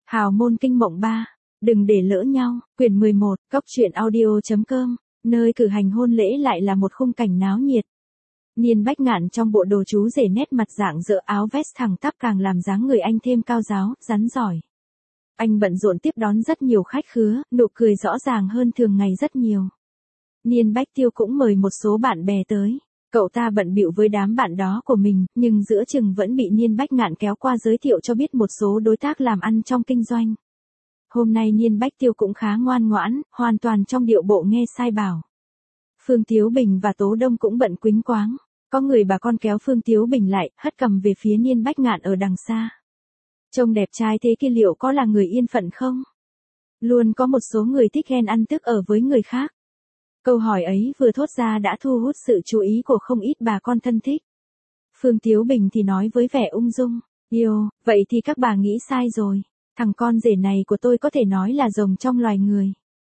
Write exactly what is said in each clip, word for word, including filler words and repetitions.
Hào môn kinh mộng ba. Đừng để lỡ nhau. Quyển mười một, cốc truyện audio.com. Nơi cử hành hôn lễ lại là một khung cảnh náo nhiệt. Niên Bách Ngạn trong bộ đồ chú rể nét mặt rạng rỡ, áo vest thẳng tắp càng làm dáng người anh thêm cao ráo, rắn giỏi. Anh bận rộn tiếp đón rất nhiều khách khứa, nụ cười rõ ràng hơn thường ngày rất nhiều. Niên Bách Tiêu cũng mời một số bạn bè tới. Cậu ta bận bịu với đám bạn đó của mình, nhưng giữa chừng vẫn bị Niên Bách Ngạn kéo qua giới thiệu cho biết một số đối tác làm ăn trong kinh doanh. Hôm nay Niên Bách Tiêu cũng khá ngoan ngoãn, hoàn toàn trong điệu bộ nghe sai bảo. Phương Tiếu Bình và Tố Đông cũng bận quýnh quáng. Có người bà con kéo Phương Tiếu Bình lại, hất cầm về phía Niên Bách Ngạn ở đằng xa. Trông đẹp trai thế kia liệu có là người yên phận không? Luôn có một số người thích ghen ăn tức ở với người khác. Câu hỏi ấy vừa thốt ra đã thu hút sự chú ý của không ít bà con thân thích. Phương Tiếu Bình thì nói với vẻ ung dung, yêu, vậy thì các bà nghĩ sai rồi. Thằng con rể này của tôi có thể nói là rồng trong loài người.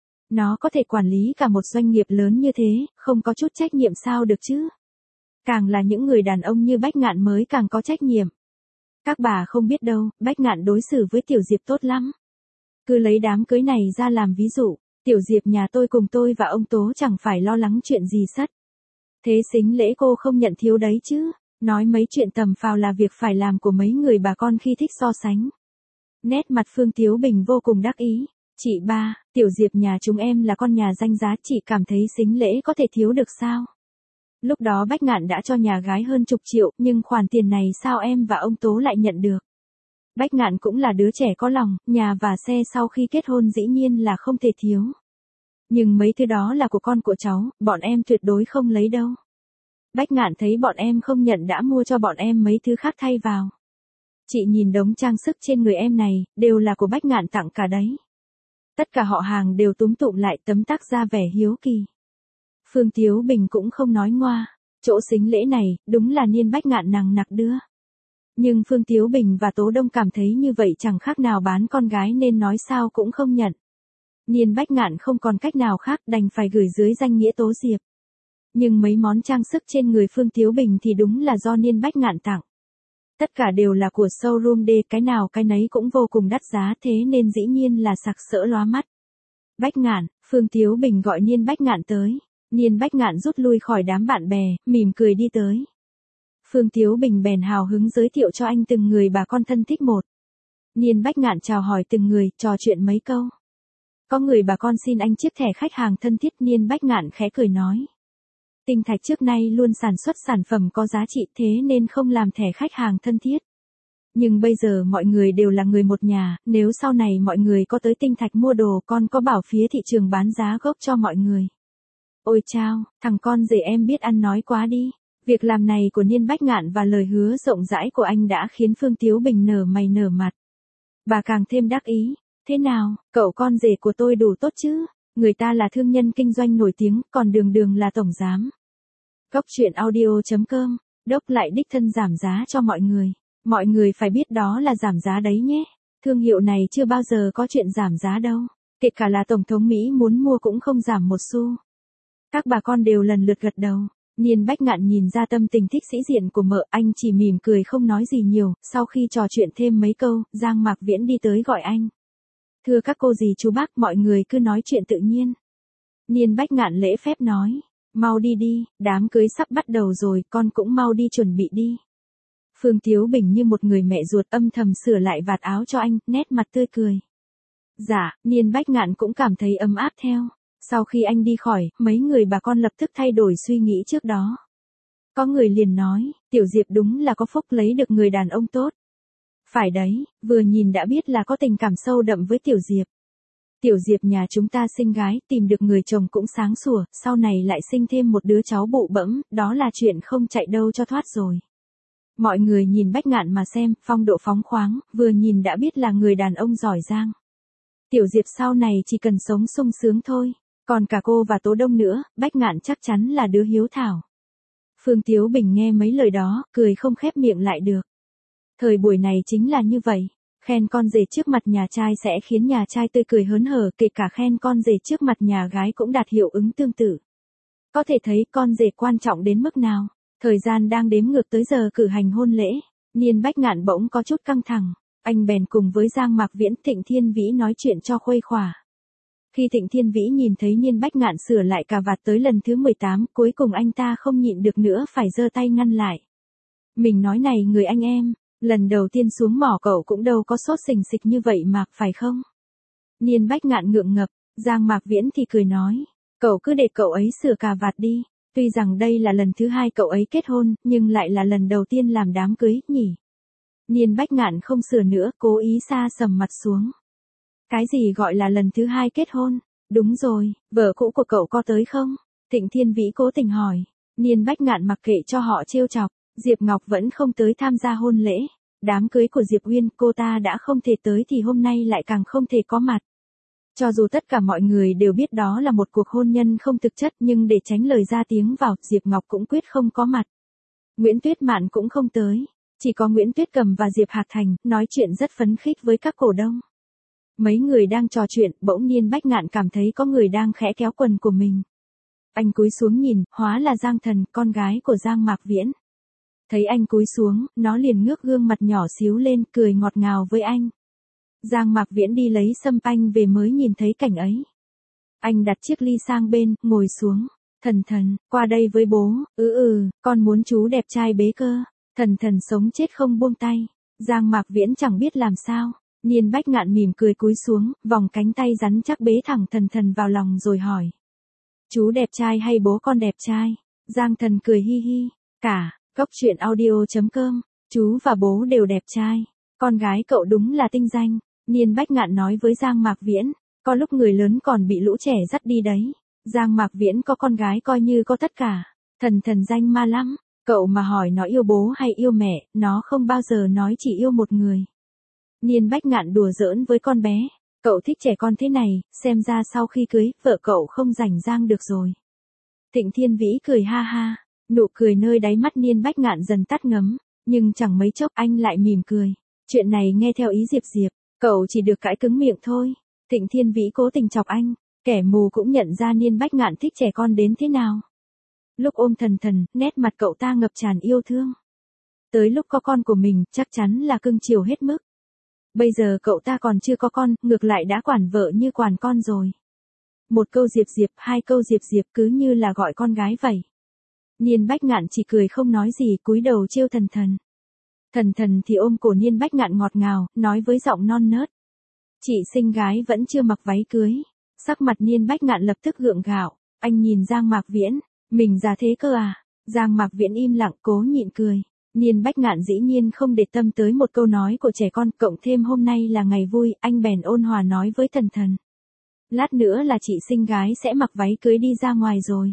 Nó có thể quản lý cả một doanh nghiệp lớn như thế, không có chút trách nhiệm sao được chứ? Càng là những người đàn ông như Bách Ngạn mới càng có trách nhiệm. Các bà không biết đâu, Bách Ngạn đối xử với Tiểu Diệp tốt lắm. Cứ lấy đám cưới này ra làm ví dụ, Tiểu Diệp nhà tôi cùng tôi và ông Tố chẳng phải lo lắng chuyện gì sất. Thế sính lễ cô không nhận thiếu đấy chứ, nói mấy chuyện tầm phào là việc phải làm của mấy người bà con khi thích so sánh. Nét mặt Phương Tiếu Bình vô cùng đắc ý. Chị ba, Tiểu Diệp nhà chúng em là con nhà danh giá, chị cảm thấy sính lễ có thể thiếu được sao? Lúc đó Bách Ngạn đã cho nhà gái hơn chục triệu, nhưng khoản tiền này sao em và ông Tố lại nhận được? Bách Ngạn cũng là đứa trẻ có lòng, nhà và xe sau khi kết hôn dĩ nhiên là không thể thiếu. Nhưng mấy thứ đó là của con của cháu, bọn em tuyệt đối không lấy đâu. Bách Ngạn thấy bọn em không nhận đã mua cho bọn em mấy thứ khác thay vào. Chị nhìn đống trang sức trên người em này, đều là của Bách Ngạn tặng cả đấy. Tất cả họ hàng đều túm tụm lại tấm tắc ra vẻ hiếu kỳ. Phương Tiếu Bình cũng không nói ngoa, chỗ sính lễ này, đúng là Niên Bách Ngạn nằng nặc đưa. Nhưng Phương Tiếu Bình và Tố Đông cảm thấy như vậy chẳng khác nào bán con gái nên nói sao cũng không nhận. Niên Bách Ngạn không còn cách nào khác đành phải gửi dưới danh nghĩa Tố Diệp. Nhưng mấy món trang sức trên người Phương Tiếu Bình thì đúng là do Niên Bách Ngạn tặng. Tất cả đều là của showroom D, cái nào cái nấy cũng vô cùng đắt giá, thế nên dĩ nhiên là sặc sỡ lóa mắt. Bách Ngạn, Phương Tiếu Bình gọi Niên Bách Ngạn tới. Niên Bách Ngạn rút lui khỏi đám bạn bè, mỉm cười đi tới. Phương Tiếu Bình bèn hào hứng giới thiệu cho anh từng người bà con thân thích một. Niên Bách Ngạn chào hỏi từng người, trò chuyện mấy câu. Có người bà con xin anh chiếc thẻ khách hàng thân thiết, Niên Bách Ngạn khẽ cười nói. Tinh Thạch trước nay luôn sản xuất sản phẩm có giá trị, thế nên không làm thẻ khách hàng thân thiết. Nhưng bây giờ mọi người đều là người một nhà, nếu sau này mọi người có tới Tinh Thạch mua đồ, con có bảo phía thị trường bán giá gốc cho mọi người. Ôi chao, thằng con rể em biết ăn nói quá đi. Việc làm này của Niên Bách Ngạn và lời hứa rộng rãi của anh đã khiến Phương Tiếu Bình nở mày nở mặt. Bà càng thêm đắc ý. Thế nào, cậu con rể của tôi đủ tốt chứ? Người ta là thương nhân kinh doanh nổi tiếng, còn Đường Đường là tổng giám. Cốc truyện audio.com, đốc lại đích thân giảm giá cho mọi người. Mọi người phải biết đó là giảm giá đấy nhé. Thương hiệu này chưa bao giờ có chuyện giảm giá đâu. Kể cả là Tổng thống Mỹ muốn mua cũng không giảm một xu. Các bà con đều lần lượt gật đầu. Niên Bách Ngạn nhìn ra tâm tình thích sĩ diện của mợ, anh chỉ mỉm cười không nói gì nhiều. Sau khi trò chuyện thêm mấy câu, Giang Mạc Viễn đi tới gọi anh. Thưa các cô dì chú bác, mọi người cứ nói chuyện tự nhiên. Niên Bách Ngạn lễ phép nói. Mau đi đi, đám cưới sắp bắt đầu rồi, con cũng mau đi chuẩn bị đi. Phương Tiếu Bình như một người mẹ ruột âm thầm sửa lại vạt áo cho anh, nét mặt tươi cười. Dạ, Niên Bách Ngạn cũng cảm thấy ấm áp theo. Sau khi anh đi khỏi, mấy người bà con lập tức thay đổi suy nghĩ trước đó. Có người liền nói, Tiểu Diệp đúng là có phúc lấy được người đàn ông tốt. Phải đấy, vừa nhìn đã biết là có tình cảm sâu đậm với Tiểu Diệp. Tiểu Diệp nhà chúng ta sinh gái, tìm được người chồng cũng sáng sủa, sau này lại sinh thêm một đứa cháu bụ bẫm, đó là chuyện không chạy đâu cho thoát rồi. Mọi người nhìn Bách Ngạn mà xem, phong độ phóng khoáng, vừa nhìn đã biết là người đàn ông giỏi giang. Tiểu Diệp sau này chỉ cần sống sung sướng thôi, còn cả cô và Tố Đông nữa, Bách Ngạn chắc chắn là đứa hiếu thảo. Phương Tiếu Bình nghe mấy lời đó, cười không khép miệng lại được. Thời buổi này chính là như vậy. Khen con rể trước mặt nhà trai sẽ khiến nhà trai tươi cười hớn hở, kể cả khen con rể trước mặt nhà gái cũng đạt hiệu ứng tương tự. Có thể thấy con rể quan trọng đến mức nào. Thời gian đang đếm ngược tới giờ cử hành hôn lễ. Niên Bách Ngạn bỗng có chút căng thẳng. Anh bèn cùng với Giang Mạc Viễn, Thịnh Thiên Vĩ nói chuyện cho khuây khỏa. Khi Thịnh Thiên Vĩ nhìn thấy Niên Bách Ngạn sửa lại cà vạt tới lần thứ mười tám, cuối cùng anh ta không nhịn được nữa phải giơ tay ngăn lại. Mình nói này người anh em, lần đầu tiên xuống mỏ cậu cũng đâu có sốt sình sịch như vậy mà, phải không? Niên Bách Ngạn ngượng ngập, Giang Mạc Viễn thì cười nói, cậu cứ để cậu ấy sửa cà vạt đi, tuy rằng đây là lần thứ hai cậu ấy kết hôn, nhưng lại là lần đầu tiên làm đám cưới, nhỉ? Niên Bách Ngạn không sửa nữa, cố ý sa sầm mặt xuống. Cái gì gọi là lần thứ hai kết hôn? Đúng rồi, vợ cũ của cậu có tới không? Thịnh Thiên Vĩ cố tình hỏi. Niên Bách Ngạn mặc kệ cho họ trêu chọc, Diệp Ngọc vẫn không tới tham gia hôn lễ. Đám cưới của Diệp Uyên, cô ta đã không thể tới thì hôm nay lại càng không thể có mặt. Cho dù tất cả mọi người đều biết đó là một cuộc hôn nhân không thực chất, nhưng để tránh lời ra tiếng vào, Diệp Ngọc cũng quyết không có mặt. Nguyễn Tuyết Mạn cũng không tới. Chỉ có Nguyễn Tuyết Cầm và Diệp Hạc Thành, nói chuyện rất phấn khích với các cổ đông. Mấy người đang trò chuyện, bỗng Niên Bách Ngạn cảm thấy có người đang khẽ kéo quần của mình. Anh cúi xuống nhìn, hóa là Giang Thần, con gái của Giang Mạc Viễn. Thấy anh cúi xuống, nó liền ngước gương mặt nhỏ xíu lên, cười ngọt ngào với anh. Giang Mạc Viễn đi lấy sâm panh về mới nhìn thấy cảnh ấy. Anh đặt chiếc ly sang bên, ngồi xuống. Thần Thần, qua đây với bố. Ừ ừ, con muốn chú đẹp trai bế cơ. Thần Thần sống chết không buông tay. Giang Mạc Viễn chẳng biết làm sao. Niên Bách Ngạn mỉm cười cúi xuống, vòng cánh tay rắn chắc bế thẳng Thần Thần vào lòng rồi hỏi. Chú đẹp trai hay bố con đẹp trai? Giang Thần cười hi hi. Cả, Cốc Truyện Audio chấm com. Chú và bố đều đẹp trai. Con gái cậu đúng là tinh danh. Niên Bách Ngạn nói với Giang Mạc Viễn. Có lúc người lớn còn bị lũ trẻ dắt đi đấy. Giang Mạc Viễn có con gái coi như có tất cả. Thần Thần danh ma lắm. Cậu mà hỏi nó yêu bố hay yêu mẹ, nó không bao giờ nói chỉ yêu một người. Niên Bách Ngạn đùa giỡn với con bé. Cậu thích trẻ con thế này, xem ra sau khi cưới, vợ cậu không rảnh rang được rồi. Thịnh Thiên Vĩ cười ha ha. Nụ cười nơi đáy mắt Niên Bách Ngạn dần tắt ngấm. Nhưng chẳng mấy chốc anh lại mỉm cười. Chuyện này nghe theo ý Diệp Diệp, cậu chỉ được cãi cứng miệng thôi. Thịnh Thiên Vĩ cố tình chọc anh. Kẻ mù cũng nhận ra Niên Bách Ngạn thích trẻ con đến thế nào. Lúc ôm Thần Thần, nét mặt cậu ta ngập tràn yêu thương. Tới lúc có con của mình, chắc chắn là cưng chiều hết mức. Bây giờ cậu ta còn chưa có con, ngược lại đã quản vợ như quản con rồi. Một câu Diệp Diệp, hai câu Diệp Diệp cứ như là gọi con gái vậy. Niên Bách Ngạn chỉ cười không nói gì, cúi đầu trêu Thần Thần. Thần Thần thì ôm cổ Niên Bách Ngạn ngọt ngào, nói với giọng non nớt. Chị xinh gái vẫn chưa mặc váy cưới. Sắc mặt Niên Bách Ngạn lập tức gượng gạo. Anh nhìn Giang Mạc Viễn. Mình già thế cơ à? Giang Mạc Viễn im lặng cố nhịn cười. Niên Bách Ngạn dĩ nhiên không để tâm tới một câu nói của trẻ con, cộng thêm hôm nay là ngày vui, anh bèn ôn hòa nói với Thần Thần. Lát nữa là chị xinh gái sẽ mặc váy cưới đi ra ngoài rồi.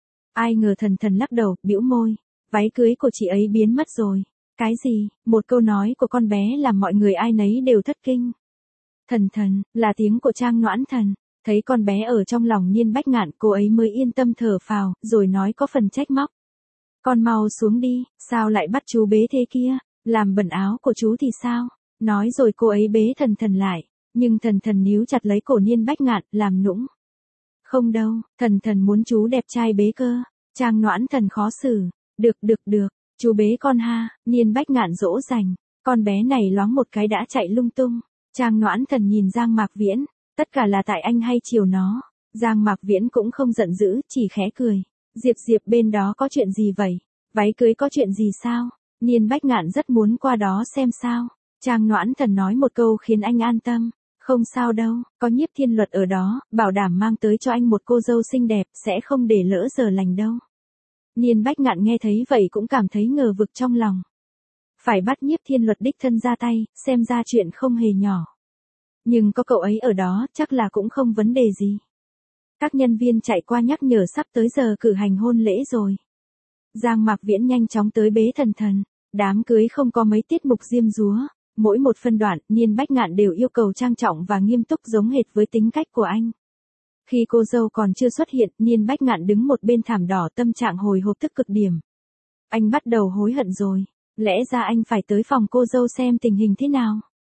Ai ngờ Thần Thần lắc đầu, bĩu môi. Váy cưới của chị ấy biến mất rồi. Cái gì? Một câu nói của con bé làm mọi người ai nấy đều thất kinh. Thần Thần, là tiếng của Trang Noãn Thần. Thấy con bé ở trong lòng Niên Bách Ngạn, cô ấy mới yên tâm thở phào, rồi nói có phần trách móc. Con mau xuống đi, sao lại bắt chú bế thế kia, làm bẩn áo của chú thì sao? Nói rồi cô ấy bế Thần Thần lại, nhưng Thần Thần níu chặt lấy cổ Niên Bách Ngạn, làm nũng. Không đâu, Thần Thần muốn chú đẹp trai bế cơ. Trang Noãn Thần khó xử. Được được được, chú bế con ha. Niên Bách Ngạn dỗ dành. Con bé này loáng một cái đã chạy lung tung. Trang Noãn Thần nhìn Giang Mạc Viễn. Tất cả là tại anh hay chiều nó. Giang Mạc Viễn cũng không giận dữ, chỉ khẽ cười. Diệp Diệp bên đó có chuyện gì vậy? Váy cưới có chuyện gì sao? Niên Bách Ngạn rất muốn qua đó xem sao. Trang Noãn Thần nói một câu khiến anh an tâm. Không sao đâu, có Nhiếp Thiên Luật ở đó, bảo đảm mang tới cho anh một cô dâu xinh đẹp, sẽ không để lỡ giờ lành đâu. Niên Bách Ngạn nghe thấy vậy cũng cảm thấy ngờ vực trong lòng. Phải bắt Nhiếp Thiên Luật đích thân ra tay, xem ra chuyện không hề nhỏ. Nhưng có cậu ấy ở đó, chắc là cũng không vấn đề gì. Các nhân viên chạy qua nhắc nhở sắp tới giờ cử hành hôn lễ rồi. Giang Mạc Viễn nhanh chóng tới bế Thần Thần. Đám cưới không có mấy tiết mục diêm dúa. Mỗi một phân đoạn, Niên Bách Ngạn đều yêu cầu trang trọng và nghiêm túc giống hệt với tính cách của anh. Khi cô dâu còn chưa xuất hiện, Niên Bách Ngạn đứng một bên thảm đỏ, tâm trạng hồi hộp tức cực điểm. Anh bắt đầu hối hận rồi. Lẽ ra anh phải tới phòng cô dâu xem tình hình thế nào.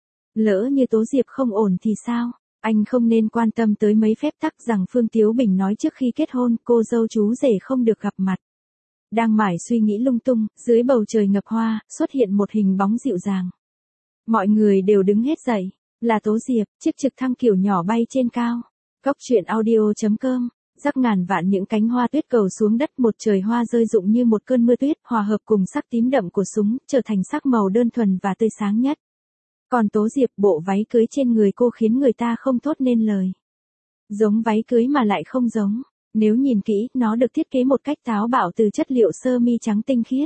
Lỡ như Tố Diệp không ổn thì sao? Anh không nên quan tâm tới mấy phép tắc rằng Phương Tiếu Bình nói trước khi kết hôn, cô dâu chú rể không được gặp mặt. Đang mải suy nghĩ lung tung, dưới bầu trời ngập hoa, xuất hiện một hình bóng dịu dàng. Mọi người đều đứng hết dậy. Là Tố Diệp, chiếc trực thăng kiểu nhỏ bay trên cao. Cốc truyện audio chấm com. Rắc ngàn vạn những cánh hoa tuyết cầu xuống đất, một trời hoa rơi rụng như một cơn mưa tuyết, hòa hợp cùng sắc tím đậm của súng, trở thành sắc màu đơn thuần và tươi sáng nhất. Còn Tố Diệp, bộ váy cưới trên người cô khiến người ta không thốt nên lời. Giống váy cưới mà lại không giống. Nếu nhìn kỹ, nó được thiết kế một cách táo bạo từ chất liệu sơ mi trắng tinh khiết.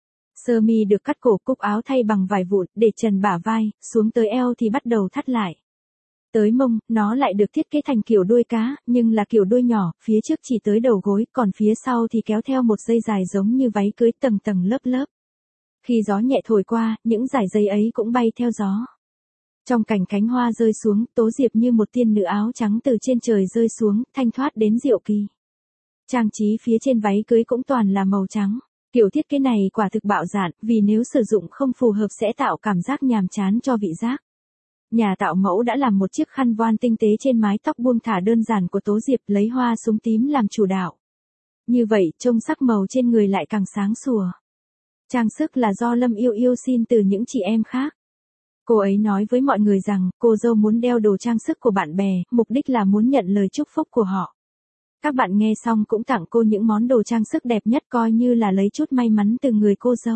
Sơ mi được cắt cổ, cúc áo thay bằng vải vụn, để trần bả vai, xuống tới eo thì bắt đầu thắt lại. Tới mông, nó lại được thiết kế thành kiểu đuôi cá, nhưng là kiểu đuôi nhỏ, phía trước chỉ tới đầu gối, còn phía sau thì kéo theo một dây dài giống như váy cưới tầng tầng lớp lớp. Khi gió nhẹ thổi qua, những dải dây ấy cũng bay theo gió. Trong cảnh cánh hoa rơi xuống, Tố Diệp như một tiên nữ áo trắng từ trên trời rơi xuống, thanh thoát đến diệu kỳ. Trang trí phía trên váy cưới cũng toàn là màu trắng. Kiểu thiết kế này quả thực bạo dạn, vì nếu sử dụng không phù hợp sẽ tạo cảm giác nhàm chán cho vị giác. Nhà tạo mẫu đã làm một chiếc khăn voan tinh tế trên mái tóc buông thả đơn giản của Tố Diệp, lấy hoa súng tím làm chủ đạo. Như vậy, trông sắc màu trên người lại càng sáng sủa. Trang sức là do Lâm Yêu Yêu xin từ những chị em khác. Cô ấy nói với mọi người rằng, cô dâu muốn đeo đồ trang sức của bạn bè, mục đích là muốn nhận lời chúc phúc của họ. Các bạn nghe xong cũng tặng cô những món đồ trang sức đẹp nhất, coi như là lấy chút may mắn từ người cô dâu.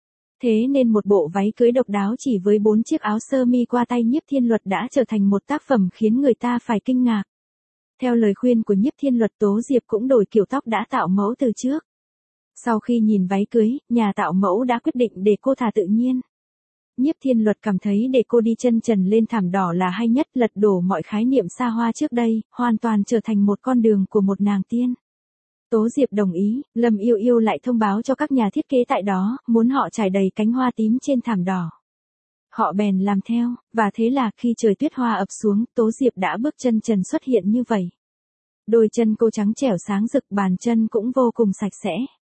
Thế nên một bộ váy cưới độc đáo chỉ với bốn chiếc áo sơ mi qua tay Nhiếp Thiên Luật đã trở thành một tác phẩm khiến người ta phải kinh ngạc. Theo lời khuyên của Nhiếp Thiên Luật, Tố Diệp cũng đổi kiểu tóc đã tạo mẫu từ trước. Sau khi nhìn váy cưới, nhà tạo mẫu đã quyết định để cô thả tự nhiên. Nhiếp Thiên Luật cảm thấy để cô đi chân trần lên thảm đỏ là hay nhất, lật đổ mọi khái niệm xa hoa trước đây, hoàn toàn trở thành một con đường của một nàng tiên. Tố Diệp đồng ý, Lâm Yêu Yêu lại thông báo cho các nhà thiết kế tại đó, muốn họ trải đầy cánh hoa tím trên thảm đỏ. Họ bèn làm theo, và thế là khi trời tuyết hoa ập xuống, Tố Diệp đã bước chân trần xuất hiện như vậy. Đôi chân cô trắng trẻo sáng rực, bàn chân cũng vô cùng sạch sẽ.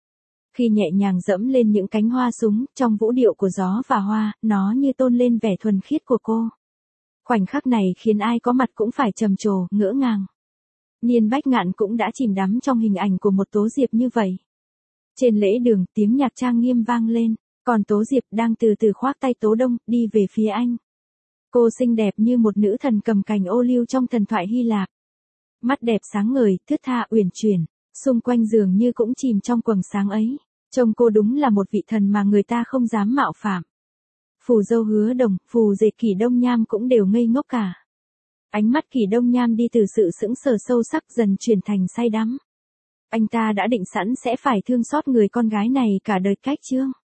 Khi nhẹ nhàng dẫm lên những cánh hoa súng, trong vũ điệu của gió và hoa, nó như tôn lên vẻ thuần khiết của cô. Khoảnh khắc này khiến ai có mặt cũng phải trầm trồ, ngỡ ngàng. Niên Bách Ngạn cũng đã chìm đắm trong hình ảnh của một Tố Diệp như vậy. Trên lễ đường, tiếng nhạc trang nghiêm vang lên, còn Tố Diệp đang từ từ khoác tay Tố Đông, đi về phía anh. Cô xinh đẹp như một nữ thần cầm cành ô liu trong thần thoại Hy Lạp. Mắt đẹp sáng ngời, thướt tha uyển chuyển, xung quanh dường như cũng chìm trong quầng sáng ấy. Trông cô đúng là một vị thần mà người ta không dám mạo phạm. Phù Dâu Hứa Đồng, Phù Dệ Kỷ Đông Nham cũng đều ngây ngốc cả. Ánh mắt Kỷ Đông Nham đi từ sự sững sờ sâu sắc dần chuyển thành say đắm. Anh ta đã định sẵn sẽ phải thương xót người con gái này cả đời cách chương.